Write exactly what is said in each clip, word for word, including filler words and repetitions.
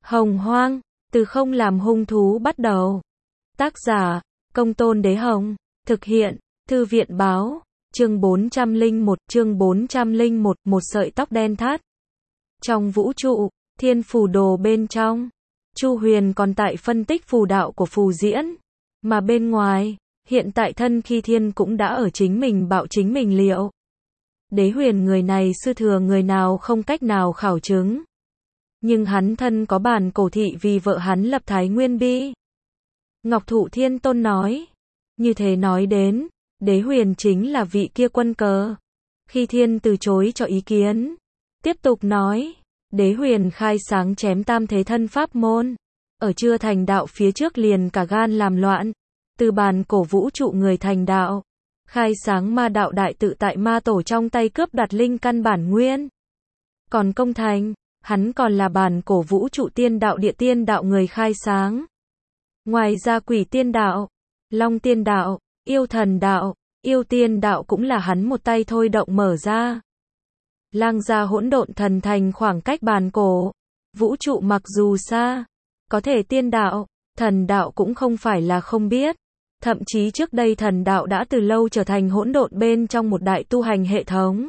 Hồng Hoang, từ không làm hung thú bắt đầu. Tác giả, Công Tôn Đế Hồng. Thực hiện, Thư viện báo. Chương bốn trăm lẻ một, chương bốn trăm lẻ một, một sợi tóc đen thắt. Trong vũ trụ, thiên phù đồ bên trong, Chu Huyền còn tại phân tích phù đạo của phù diễn. Mà bên ngoài, hiện tại thân Khi Thiên cũng đã ở chính mình bạo chính mình liệu. Đế Huyền người này sư thừa người nào không cách nào khảo chứng. Nhưng hắn thân có bản cổ thị vì vợ hắn lập Thái Nguyên Bi. Ngọc Thụ Thiên Tôn nói. Như thế nói đến, Đế Huyền chính là vị kia quân cờ. Khi Thiên từ chối cho ý kiến. Tiếp tục nói. Đế Huyền khai sáng chém tam thế thân pháp môn. Ở chưa thành đạo phía trước liền cả gan làm loạn. Từ bàn cổ vũ trụ người thành đạo. Khai sáng ma đạo đại tự tại ma tổ trong tay cướp đoạt linh căn bản nguyên. Còn công thành, hắn còn là bàn cổ vũ trụ tiên đạo địa tiên đạo người khai sáng. Ngoài ra quỷ tiên đạo, long tiên đạo, yêu thần đạo, yêu tiên đạo cũng là hắn một tay thôi động mở ra. Lang gia hỗn độn thần thành khoảng cách bàn cổ, vũ trụ mặc dù xa, có thể tiên đạo, thần đạo cũng không phải là không biết. Thậm chí trước đây thần đạo đã từ lâu trở thành hỗn độn bên trong một đại tu hành hệ thống.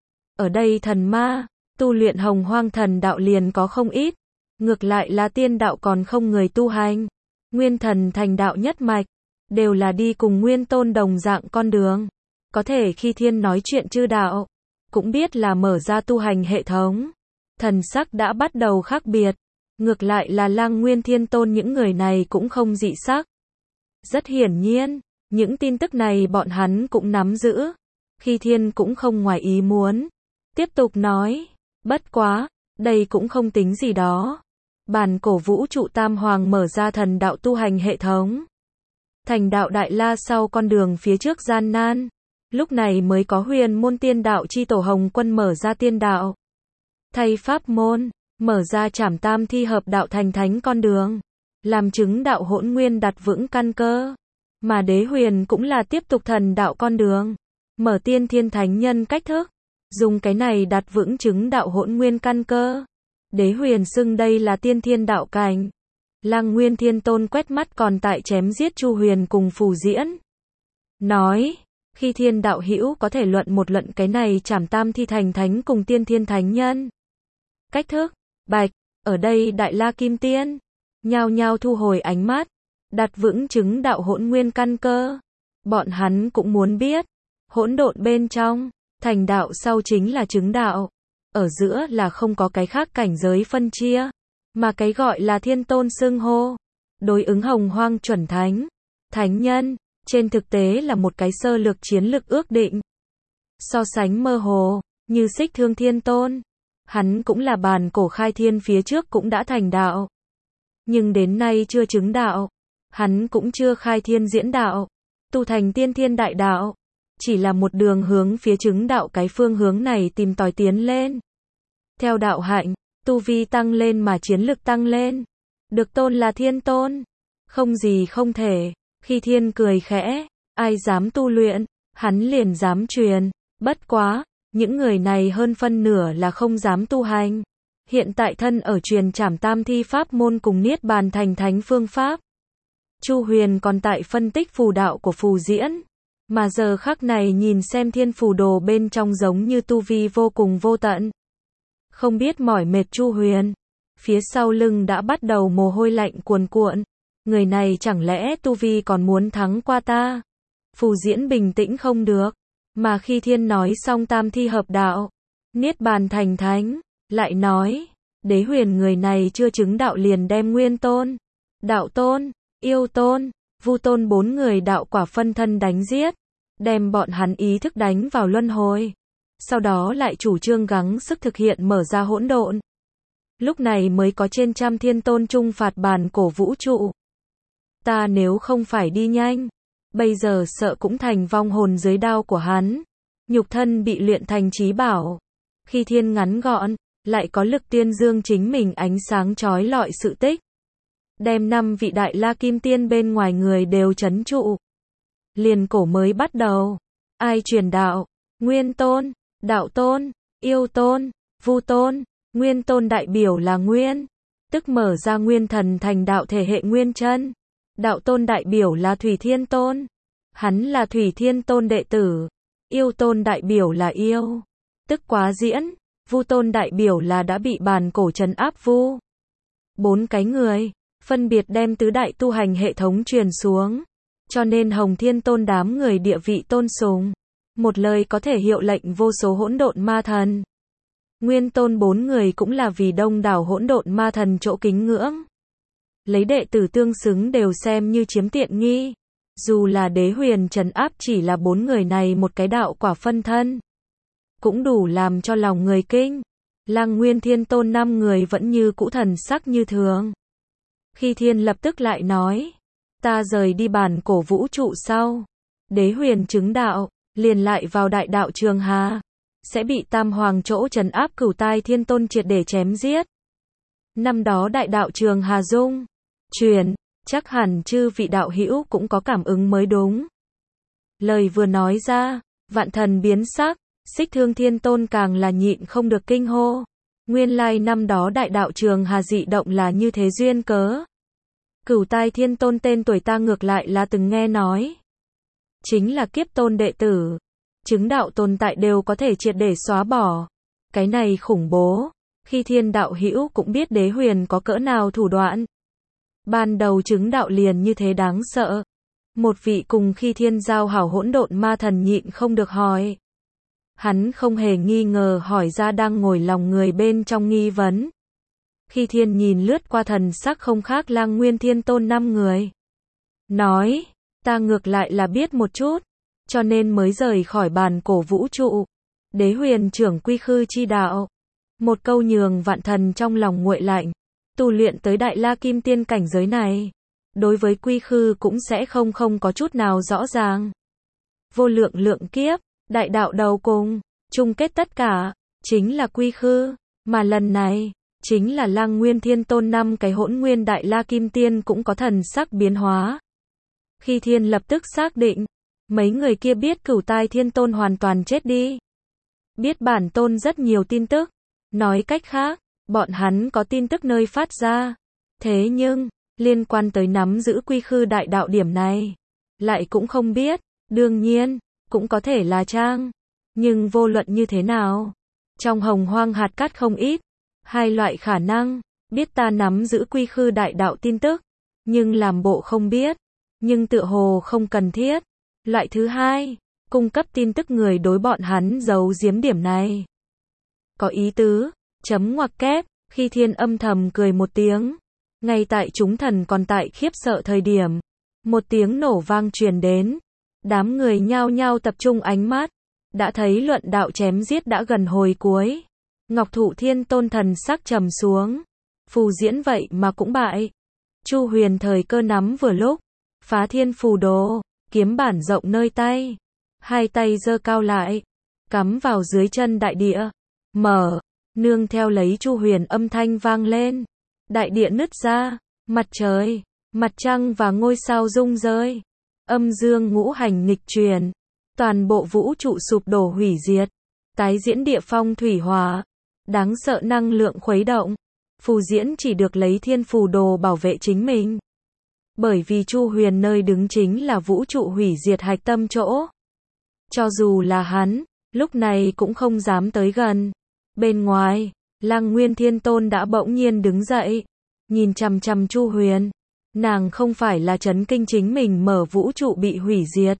Ở đây thần ma, tu luyện hồng hoang thần đạo liền có không ít. Ngược lại là tiên đạo còn không người tu hành. Nguyên thần thành đạo nhất mạch, đều là đi cùng nguyên tôn đồng dạng con đường. Có thể khi Thiên nói chuyện chư đạo, cũng biết là mở ra tu hành hệ thống. Thần sắc đã bắt đầu khác biệt. Ngược lại là Lang Nguyên Thiên Tôn những người này cũng không dị sắc. Rất hiển nhiên, những tin tức này bọn hắn cũng nắm giữ. Khi Thiên cũng không ngoài ý muốn. Tiếp tục nói, bất quá, đây cũng không tính gì đó. Bản cổ vũ trụ tam hoàng mở ra thần đạo tu hành hệ thống. Thành đạo đại la sau con đường phía trước gian nan. Lúc này mới có huyền môn tiên đạo chi tổ Hồng Quân mở ra tiên đạo. Thay pháp môn, mở ra trảm tam thi hợp đạo thành thánh con đường. Làm chứng đạo hỗn nguyên đặt vững căn cơ. Mà Đế Huyền cũng là tiếp tục thần đạo con đường. Mở tiên thiên thánh nhân cách thức. Dùng cái này đặt vững chứng đạo hỗn nguyên căn cơ. Đế Huyền xưng đây là tiên thiên đạo cảnh. Lang Nguyên Thiên Tôn quét mắt còn tại chém giết Chu Huyền cùng phù diễn. Nói, khi thiên đạo hữu có thể luận một luận cái này trảm tam thi thành thánh cùng tiên thiên thánh nhân. Cách thức, bạch, ở đây Đại La Kim Tiên. Nhao nhao thu hồi ánh mắt, đặt vững chứng đạo hỗn nguyên căn cơ. Bọn hắn cũng muốn biết, hỗn độn bên trong, thành đạo sau chính là chứng đạo. Ở giữa là không có cái khác cảnh giới phân chia, mà cái gọi là thiên tôn xưng hô, đối ứng hồng hoang chuẩn thánh, thánh nhân, trên thực tế là một cái sơ lược chiến lược ước định. So sánh mơ hồ, như Xích Thương Thiên Tôn, hắn cũng là bàn cổ khai thiên phía trước cũng đã thành đạo. Nhưng đến nay chưa chứng đạo, hắn cũng chưa khai thiên diễn đạo, tu thành tiên thiên đại đạo, chỉ là một đường hướng phía chứng đạo cái phương hướng này tìm tòi tiến lên. Theo đạo hạnh, tu vi tăng lên mà chiến lực tăng lên, được tôn là thiên tôn, không gì không thể. Khi Thiên cười khẽ, ai dám tu luyện, hắn liền dám truyền, bất quá, những người này hơn phân nửa là không dám tu hành. Hiện tại thân ở truyền trảm tam thi pháp môn cùng niết bàn thành thánh phương pháp. Chu Huyền còn tại phân tích phù đạo của phù diễn. Mà giờ khắc này nhìn xem thiên phù đồ bên trong giống như tu vi vô cùng vô tận. Không biết mỏi mệt Chu Huyền. Phía sau lưng đã bắt đầu mồ hôi lạnh cuồn cuộn. Người này chẳng lẽ tu vi còn muốn thắng qua ta? Phù diễn bình tĩnh không được. Mà khi Thiên nói xong tam thi hợp đạo, niết bàn thành thánh, lại nói, Đế Huyền người này chưa chứng đạo liền đem nguyên tôn, đạo tôn, yêu tôn, vu tôn bốn người đạo quả phân thân đánh giết, đem bọn hắn ý thức đánh vào luân hồi. Sau đó lại chủ trương gắng sức thực hiện mở ra hỗn độn. Lúc này mới có trên trăm thiên tôn trung phạt bàn cổ vũ trụ. Ta nếu không phải đi nhanh, bây giờ sợ cũng thành vong hồn dưới đao của hắn. Nhục thân bị luyện thành trí bảo. Khi Thiên ngắn gọn, lại có lực tiên dương chính mình ánh sáng chói lọi sự tích. Đem năm vị Đại La Kim Tiên bên ngoài người đều trấn trụ. Liền cổ mới bắt đầu. Ai truyền đạo? Nguyên tôn, đạo tôn, yêu tôn, vu tôn. Nguyên tôn đại biểu là Nguyên. tức mở ra nguyên thần thành đạo thể hệ nguyên chân. Đạo tôn đại biểu là Thủy Thiên Tôn. Hắn là Thủy Thiên Tôn đệ tử. Yêu tôn đại biểu là yêu, tức Quá Diễn. Vu tôn đại biểu là đã bị bàn cổ trấn áp vu. Bốn cái người, phân biệt đem tứ đại tu hành hệ thống truyền xuống. Cho nên Hồng Thiên Tôn đám người địa vị tôn sùng. Một lời có thể hiệu lệnh vô số hỗn độn ma thần. Nguyên Tôn bốn người cũng là vì đông đảo hỗn độn ma thần chỗ kính ngưỡng. Lấy đệ tử tương xứng đều xem như chiếm tiện nghi. Dù là Đế Huyền trấn áp chỉ là bốn người này một cái đạo quả phân thân, cũng đủ làm cho lòng người kinh. Lăng Nguyên Thiên Tôn năm người vẫn như cũ thần sắc như thường. Khi Thiên lập tức lại nói, ta rời đi bản cổ vũ trụ sau, Đế Huyền chứng đạo, liền lại vào đại đạo Trường Hà, sẽ bị Tam Hoàng chỗ trấn áp Cửu Tai Thiên Tôn triệt để chém giết. Năm đó đại đạo Trường Hà dung truyền, chắc hẳn chư vị đạo hữu cũng có cảm ứng mới đúng. Lời vừa nói ra, vạn thần biến sắc, Xích Thương Thiên Tôn càng là nhịn không được kinh hô. Nguyên lai năm đó đại đạo Trường Hà dị động là như thế duyên cớ. Cửu Tai Thiên Tôn tên tuổi ta ngược lại là từng nghe nói. Chính là kiếp tôn đệ tử. Chứng đạo tồn tại đều có thể triệt để xóa bỏ. Cái này khủng bố. Khi Thiên đạo hữu cũng biết Đế Huyền có cỡ nào thủ đoạn. Ban đầu chứng đạo liền như thế đáng sợ. Một vị cùng Khi Thiên giao hảo hỗn độn ma thần nhịn không được hỏi. Hắn không hề nghi ngờ hỏi ra đang ngồi lòng người bên trong nghi vấn. Khi Thiên nhìn lướt qua thần sắc không khác Lăng Nguyên Thiên Tôn năm người. Nói, ta ngược lại là biết một chút, cho nên mới rời khỏi bàn cổ vũ trụ. Đế Huyền trưởng quy khư chi đạo. Một câu nhường vạn thần trong lòng nguội lạnh. Tu luyện tới Đại La Kim Tiên cảnh giới này, đối với quy khư cũng sẽ không không có chút nào rõ ràng. Vô lượng lượng kiếp, đại đạo đầu cùng, chung kết tất cả, chính là quy khư, mà lần này, chính là Lăng Nguyên Thiên Tôn năm cái hỗn nguyên Đại La Kim Tiên cũng có thần sắc biến hóa. Khi Thiên lập tức xác định, mấy người kia biết Cửu Tai Thiên Tôn hoàn toàn chết đi. Biết bản tôn rất nhiều tin tức, nói cách khác, bọn hắn có tin tức nơi phát ra. Thế nhưng, liên quan tới nắm giữ quy khư đại đạo điểm này, lại cũng không biết. Đương nhiên, cũng có thể là trang. Nhưng vô luận như thế nào, trong hồng hoang hạt cát không ít. Hai loại khả năng, biết ta nắm giữ quy khư đại đạo tin tức, nhưng làm bộ không biết, nhưng tựa hồ không cần thiết. Loại thứ hai, cung cấp tin tức người đối bọn hắn giấu giếm điểm này. Có ý tứ, chấm ngoặc kép, Khi Thiên âm thầm cười một tiếng. Ngay tại chúng thần còn tại khiếp sợ thời điểm, một tiếng nổ vang truyền đến. Đám người nhao nhao tập trung ánh mắt, đã thấy luận đạo chém giết đã gần hồi cuối. Ngọc Thụ Thiên Tôn thần sắc trầm xuống, phù diễn vậy mà cũng bại. Chu Huyền thời cơ nắm vừa lúc, phá thiên phù đồ, kiếm bản rộng nơi tay, hai tay giơ cao lại, cắm vào dưới chân đại địa, mở, nương theo lấy Chu Huyền âm thanh vang lên, đại địa nứt ra, mặt trời, mặt trăng và ngôi sao rung rơi, âm dương ngũ hành nghịch truyền, toàn bộ vũ trụ sụp đổ hủy diệt, tái diễn địa phong thủy hỏa, đáng sợ năng lượng khuấy động. Phù diễn chỉ được lấy thiên phù đồ bảo vệ chính mình. Bởi vì Chu Huyền nơi đứng chính là vũ trụ hủy diệt hạch tâm chỗ. Cho dù là hắn, lúc này cũng không dám tới gần. Bên ngoài, Lăng Nguyên Thiên Tôn đã bỗng nhiên đứng dậy, nhìn chằm chằm Chu Huyền. Nàng không phải là chấn kinh chính mình mở vũ trụ bị hủy diệt.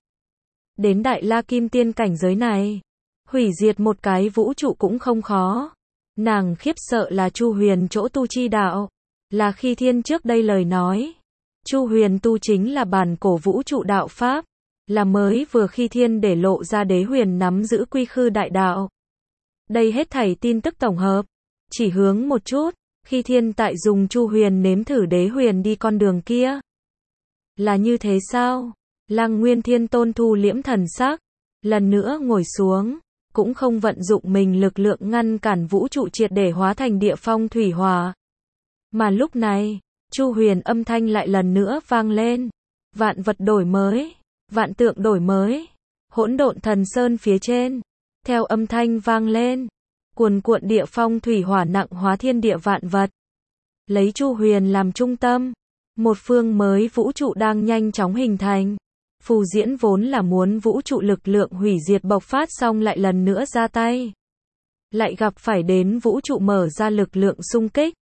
Đến Đại La Kim Tiên cảnh giới này, hủy diệt một cái vũ trụ cũng không khó. Nàng khiếp sợ là Chu Huyền chỗ tu chi đạo, là Khi Thiên trước đây lời nói. Chu Huyền tu chính là bản cổ vũ trụ đạo pháp, là mới vừa Khi Thiên để lộ ra Đế Huyền nắm giữ quy khư đại đạo. Đây hết thảy tin tức tổng hợp, chỉ hướng một chút, Khi Thiên tại dùng Chu Huyền nếm thử Đế Huyền đi con đường kia. Là như thế sao? Lăng Nguyên Thiên Tôn thu liễm thần sắc, lần nữa ngồi xuống. Cũng không vận dụng mình lực lượng ngăn cản vũ trụ triệt để hóa thành địa phong thủy hỏa. Mà lúc này, Chu Huyền âm thanh lại lần nữa vang lên. Vạn vật đổi mới, vạn tượng đổi mới, hỗn độn thần sơn phía trên. Theo âm thanh vang lên, cuồn cuộn địa phong thủy hỏa nặng hóa thiên địa vạn vật. lấy Chu Huyền làm trung tâm, một phương mới vũ trụ đang nhanh chóng hình thành. Phù Diễn vốn là muốn vũ trụ lực lượng hủy diệt bộc phát xong lại lần nữa ra tay. Lại gặp phải đến vũ trụ mở ra lực lượng xung kích.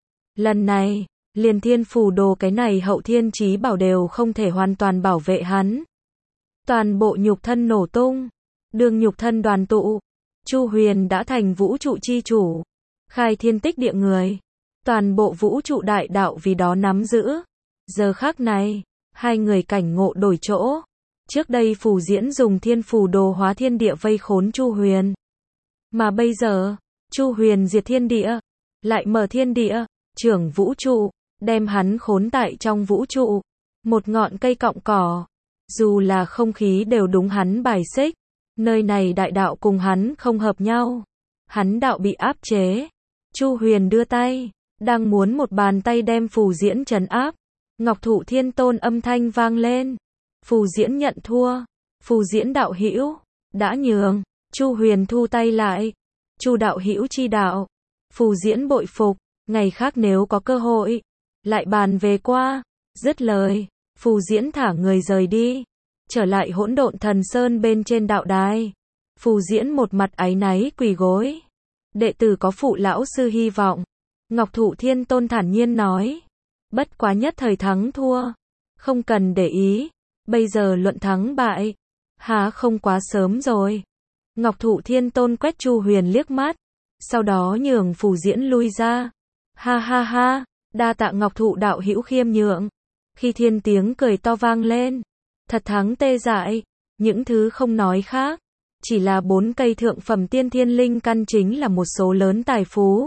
Lần này, liền thiên phù đồ cái này hậu thiên chí bảo đều không thể hoàn toàn bảo vệ hắn. Toàn bộ nhục thân nổ tung, đường nhục thân đoàn tụ, Chu Huyền đã thành vũ trụ chi chủ, khai thiên tích địa người. Toàn bộ vũ trụ đại đạo vì đó nắm giữ. Giờ khắc này, hai người cảnh ngộ đổi chỗ. Trước đây Phù Diễn dùng thiên phù đồ hóa thiên địa vây khốn Chu Huyền. Mà bây giờ, Chu Huyền diệt thiên địa, lại mở thiên địa, trưởng vũ trụ, đem hắn khốn tại trong vũ trụ. Một ngọn cây cọng cỏ, dù là không khí đều đúng hắn bài xích. Nơi này đại đạo cùng hắn không hợp nhau. Hắn đạo bị áp chế. Chu Huyền đưa tay, đang muốn một bàn tay đem Phù Diễn trấn áp. Ngọc Thụ Thiên Tôn âm thanh vang lên. Phù Diễn nhận thua. Phù Diễn đạo hữu đã nhường. Chu Huyền thu tay lại. Chu đạo hữu chi đạo. Phù Diễn bội phục, ngày khác nếu có cơ hội, lại bàn về qua. Dứt lời, Phù Diễn thả người rời đi, trở lại Hỗn Độn Thần Sơn bên trên đạo đài. Phù Diễn một mặt áy náy quỳ gối. Đệ tử có phụ lão sư hy vọng. Ngọc Thụ Thiên Tôn thản nhiên nói. Bất quá nhất thời thắng thua. Không cần để ý. Bây giờ luận thắng bại. Há không quá sớm rồi. Ngọc Thụ Thiên Tôn quét Chu Huyền liếc mắt. Sau đó nhường Phù Diễn lui ra. Ha ha ha. Đa tạ Ngọc Thụ đạo hữu khiêm nhượng. Khi Thiên tiếng cười to vang lên. Thật thắng tê dại. Những thứ không nói khác. Chỉ là bốn cây thượng phẩm tiên thiên linh căn chính là một số lớn tài phú.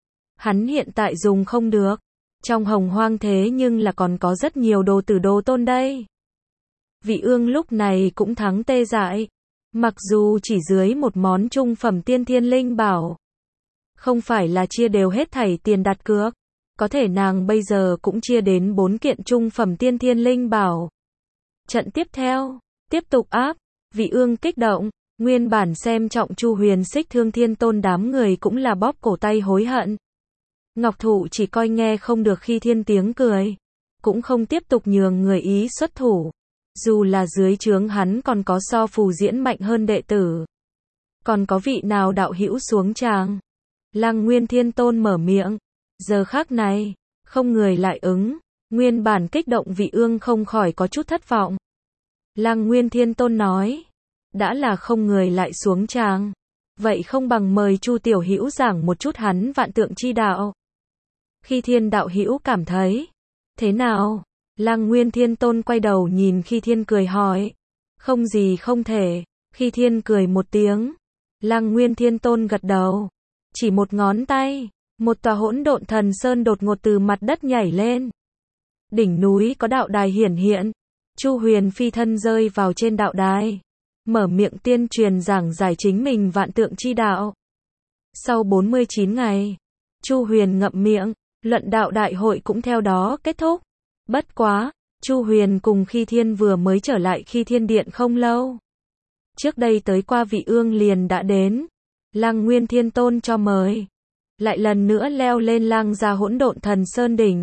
Hắn hiện tại dùng không được. Trong hồng hoang thế nhưng là còn có rất nhiều đồ tử đồ tôn đây. Vị Ương lúc này cũng thắng tê dại. Mặc dù chỉ dưới một món trung phẩm tiên thiên linh bảo. Không phải là chia đều hết thảy tiền đặt cược. Có thể nàng bây giờ cũng chia đến bốn kiện trung phẩm tiên thiên linh bảo. Trận tiếp theo, tiếp tục áp. Vị Ương kích động. Nguyên bản xem trọng Chu Huyền Xích Thương Thiên Tôn đám người cũng là bóp cổ tay hối hận. Ngọc Thụ chỉ coi nghe không được khi Thiên tiếng cười. Cũng không tiếp tục nhường người ý xuất thủ. Dù là dưới trướng hắn còn có so Phù Diễn mạnh hơn đệ tử. Còn có vị nào đạo hữu xuống tràng. Lăng Nguyên Thiên Tôn mở miệng. Giờ khắc này, không người lại ứng. Nguyên bản kích động Vị Ương không khỏi có chút thất vọng. Lăng Nguyên Thiên Tôn nói. Đã là không người lại xuống tràng. Vậy không bằng mời Chu tiểu hữu giảng một chút hắn vạn tượng chi đạo. Khi Thiên đạo hữu cảm thấy. Thế nào? Lăng Nguyên Thiên Tôn quay đầu nhìn Khi Thiên cười hỏi. Không gì không thể. Khi Thiên cười một tiếng. Lăng Nguyên Thiên Tôn gật đầu. Chỉ một ngón tay. Một tòa hỗn độn thần sơn đột ngột từ mặt đất nhảy lên. Đỉnh núi có đạo đài hiển hiện. Chu Huyền phi thân rơi vào trên đạo đài. Mở miệng tiên truyền giảng giải chính mình vạn tượng chi đạo. Sau bốn mươi chín ngày, Chu Huyền ngậm miệng, luận đạo đại hội cũng theo đó kết thúc. Bất quá, Chu Huyền cùng Khi Thiên vừa mới trở lại Khi Thiên Điện không lâu. Trước đây tới qua Vị Ương liền đã đến. Lăng Nguyên Thiên Tôn cho mời. Lại lần nữa leo lên lang ra hỗn độn thần sơn đỉnh.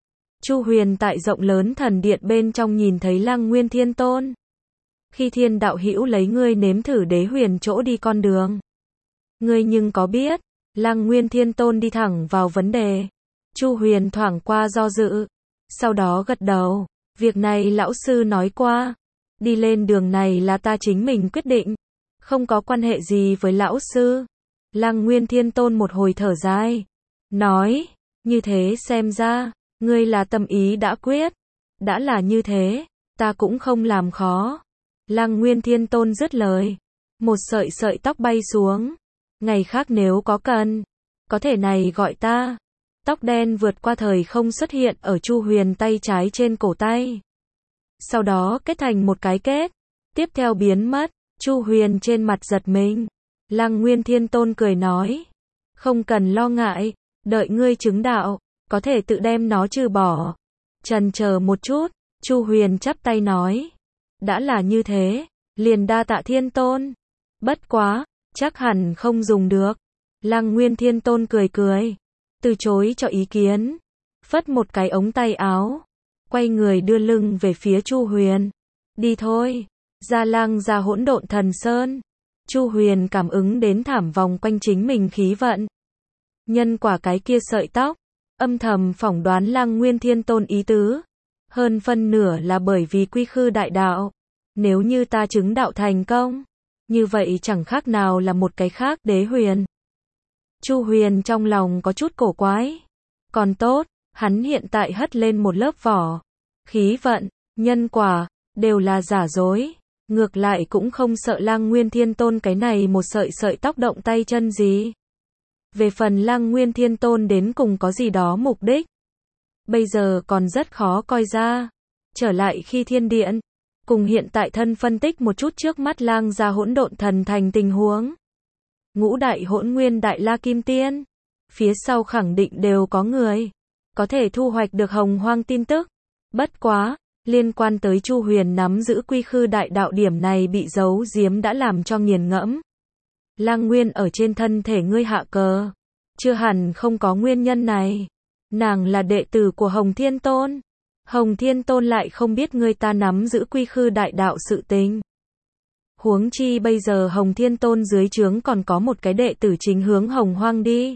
Chu Huyền tại rộng lớn thần điện bên trong nhìn thấy Lăng Nguyên Thiên Tôn. Khi Thiên đạo hữu lấy ngươi nếm thử đế huyền chỗ đi con đường. Ngươi nhưng có biết, Lăng Nguyên Thiên Tôn đi thẳng vào vấn đề. Chu Huyền thoảng qua do dự, sau đó gật đầu, việc này lão sư nói qua, đi lên đường này là ta chính mình quyết định, không có quan hệ gì với lão sư. Lăng Nguyên Thiên Tôn một hồi thở dài, nói, như thế xem ra, ngươi là tâm ý đã quyết, đã là như thế, ta cũng không làm khó. Lăng Nguyên Thiên Tôn dứt lời, một sợi sợi tóc bay xuống, ngày khác nếu có cần, có thể này gọi ta. Tóc đen vượt qua thời không xuất hiện ở Chu Huyền tay trái trên cổ tay. Sau đó kết thành một cái kết, tiếp theo biến mất, Chu Huyền trên mặt giật mình. Lăng Nguyên Thiên Tôn cười nói, không cần lo ngại, đợi ngươi chứng đạo, có thể tự đem nó trừ bỏ. Chần chờ một chút, Chu Huyền chắp tay nói, đã là như thế, liền đa tạ Thiên Tôn. Bất quá, chắc hẳn không dùng được. Lăng Nguyên Thiên Tôn cười cười, từ chối cho ý kiến. phất một cái ống tay áo, quay người đưa lưng về phía Chu Huyền. Đi thôi, Gia Lang ra Hỗn Độn Thần Sơn. Chu Huyền cảm ứng đến thảm vòng quanh chính mình khí vận. Nhân quả cái kia sợi tóc, âm thầm phỏng đoán Lăng Nguyên Thiên Tôn ý tứ. Hơn phân nửa là bởi vì quy khư đại đạo. Nếu như ta chứng đạo thành công, như vậy chẳng khác nào là một cái khác đế huyền. Chu Huyền trong lòng có chút cổ quái. Còn tốt, hắn hiện tại hất lên một lớp vỏ. Khí vận, nhân quả, đều là giả dối. Ngược lại cũng không sợ Lăng Nguyên Thiên Tôn cái này một sợi sợi tóc động tay chân gì. Về phần Lăng Nguyên Thiên Tôn đến cùng có gì đó mục đích, bây giờ còn rất khó coi ra. Trở lại khi thiên điện, cùng hiện tại thân phân tích một chút trước mắt Lang gia Hỗn Độn Thần Thành tình huống. Ngũ đại hỗn nguyên đại la kim tiên, phía sau khẳng định đều có người, có thể thu hoạch được hồng hoang tin tức. Bất quá, liên quan tới Chu Huyền nắm giữ quy khư đại đạo điểm này bị giấu giếm đã làm cho nghiền ngẫm. Lang Nguyên ở trên thân thể ngươi hạ cờ, chưa hẳn không có nguyên nhân này. Nàng là đệ tử của Hồng Thiên Tôn. Hồng Thiên Tôn lại không biết ngươi ta nắm giữ quy khư đại đạo sự tình. Huống chi bây giờ Hồng Thiên Tôn dưới trướng còn có một cái đệ tử chính hướng Hồng Hoang đi.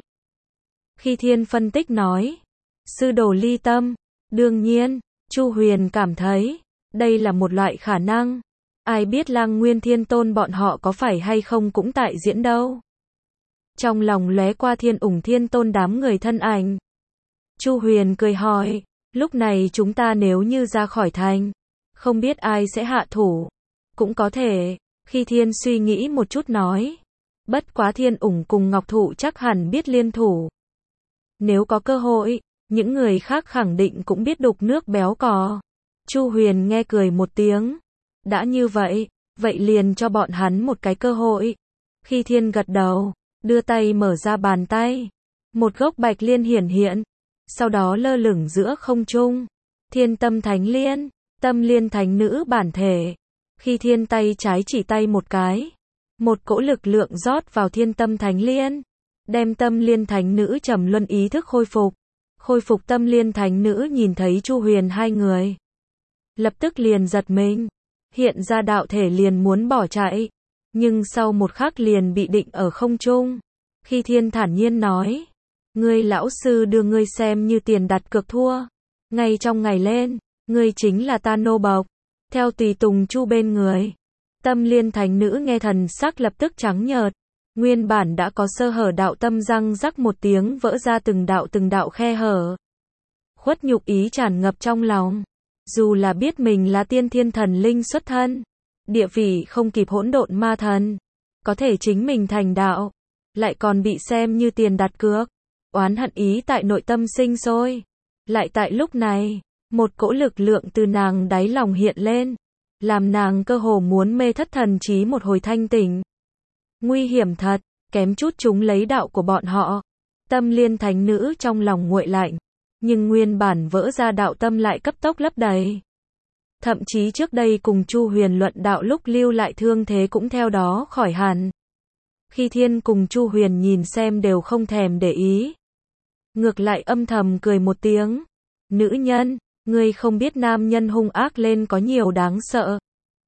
Khi Thiên phân tích nói, sư đồ ly tâm, đương nhiên, Chu Huyền cảm thấy, đây là một loại khả năng. Ai biết Lăng Nguyên Thiên Tôn bọn họ có phải hay không cũng tại diễn đâu. Trong lòng lóe qua Thiên Ủng Thiên Tôn đám người thân ảnh. Chu Huyền cười hỏi, lúc này chúng ta nếu như ra khỏi thành, không biết ai sẽ hạ thủ. Cũng có thể, khi Thiên suy nghĩ một chút nói, bất quá Thiên Ủng cùng Ngọc Thụ chắc hẳn biết liên thủ. Nếu có cơ hội, những người khác khẳng định cũng biết đục nước béo cò. Chu Huyền nghe cười một tiếng. Đã như vậy, vậy liền cho bọn hắn một cái cơ hội. Khi Thiên gật đầu, đưa tay mở ra bàn tay. Một gốc bạch liên hiển hiện. Sau đó lơ lửng giữa không trung. Thiên Tâm Thánh Liên, Tâm Liên Thánh Nữ bản thể. Khi Thiên tay trái chỉ tay một cái, một cỗ lực lượng rót vào Thiên Tâm Thánh Liên, đem Tâm Liên Thánh Nữ trầm luân ý thức khôi phục. Khôi phục Tâm Liên Thánh Nữ nhìn thấy Chu Huyền hai người, lập tức liền giật mình, hiện ra đạo thể liền muốn bỏ chạy, nhưng sau một khắc liền bị định ở không trung. Khi Thiên thản nhiên nói, ngươi lão sư đưa ngươi xem như tiền đặt cược thua, ngay trong ngày lên, ngươi chính là ta nô bộc, theo tùy tùng Chu bên người. Tâm Liên Thánh Nữ nghe thần sắc lập tức trắng nhợt, nguyên bản đã có sơ hở đạo tâm răng rắc một tiếng vỡ ra từng đạo từng đạo khe hở. Khuất nhục ý tràn ngập trong lòng, dù là biết mình là tiên thiên thần linh xuất thân, địa vị không kịp hỗn độn ma thần, có thể chính mình thành đạo, lại còn bị xem như tiền đặt cược, oán hận ý tại nội tâm sinh sôi. Lại tại lúc này, một cỗ lực lượng từ nàng đáy lòng hiện lên, làm nàng cơ hồ muốn mê thất thần trí một hồi thanh tỉnh. Nguy hiểm thật, kém chút chúng lấy đạo của bọn họ. Tâm Liên Thánh Nữ trong lòng nguội lạnh, nhưng nguyên bản vỡ ra đạo tâm lại cấp tốc lấp đầy. Thậm chí trước đây cùng Chu Huyền luận đạo lúc lưu lại thương thế cũng theo đó khỏi hẳn. Khi Thiên cùng Chu Huyền nhìn xem đều không thèm để ý. Ngược lại âm thầm cười một tiếng. Nữ nhân, ngươi không biết nam nhân hung ác lên có nhiều đáng sợ.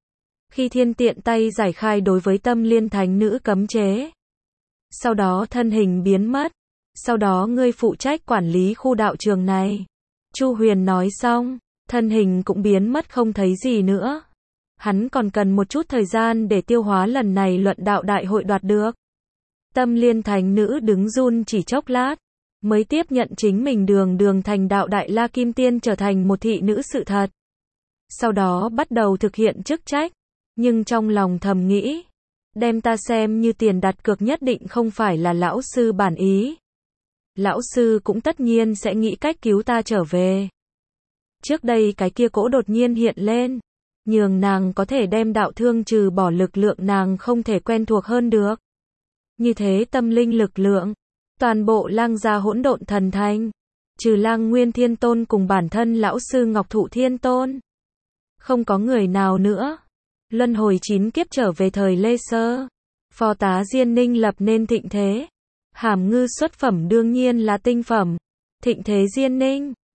Khi Thiên tiện tay giải khai đối với Tâm Liên Thánh Nữ cấm chế. Sau đó thân hình biến mất. Sau đó ngươi phụ trách quản lý khu đạo trường này. Chu Huyền nói xong, thân hình cũng biến mất không thấy gì nữa. Hắn còn cần một chút thời gian để tiêu hóa lần này luận đạo đại hội đoạt được. Tâm Liên Thánh Nữ đứng run chỉ chốc lát, mới tiếp nhận chính mình đường đường thành đạo đại la kim tiên trở thành một thị nữ sự thật. Sau đó bắt đầu thực hiện chức trách, nhưng trong lòng thầm nghĩ, đem ta xem như tiền đặt cược nhất định không phải là lão sư bản ý. Lão sư cũng tất nhiên sẽ nghĩ cách cứu ta trở về. Trước đây cái kia cỗ đột nhiên hiện lên, nhường nàng có thể đem đạo thương trừ bỏ lực lượng nàng không thể quen thuộc hơn được. Như thế tâm linh lực lượng, toàn bộ Lang gia Hỗn Độn Thần Thành, trừ Lang Nguyên Thiên Tôn cùng bản thân lão sư Ngọc Thụ Thiên Tôn, không có người nào nữa. Luân hồi chín kiếp trở về thời Lê Sơ, phó tá Diên Ninh lập nên thịnh thế. Hàm ngư xuất phẩm đương nhiên là tinh phẩm. Thịnh thế Diên Ninh,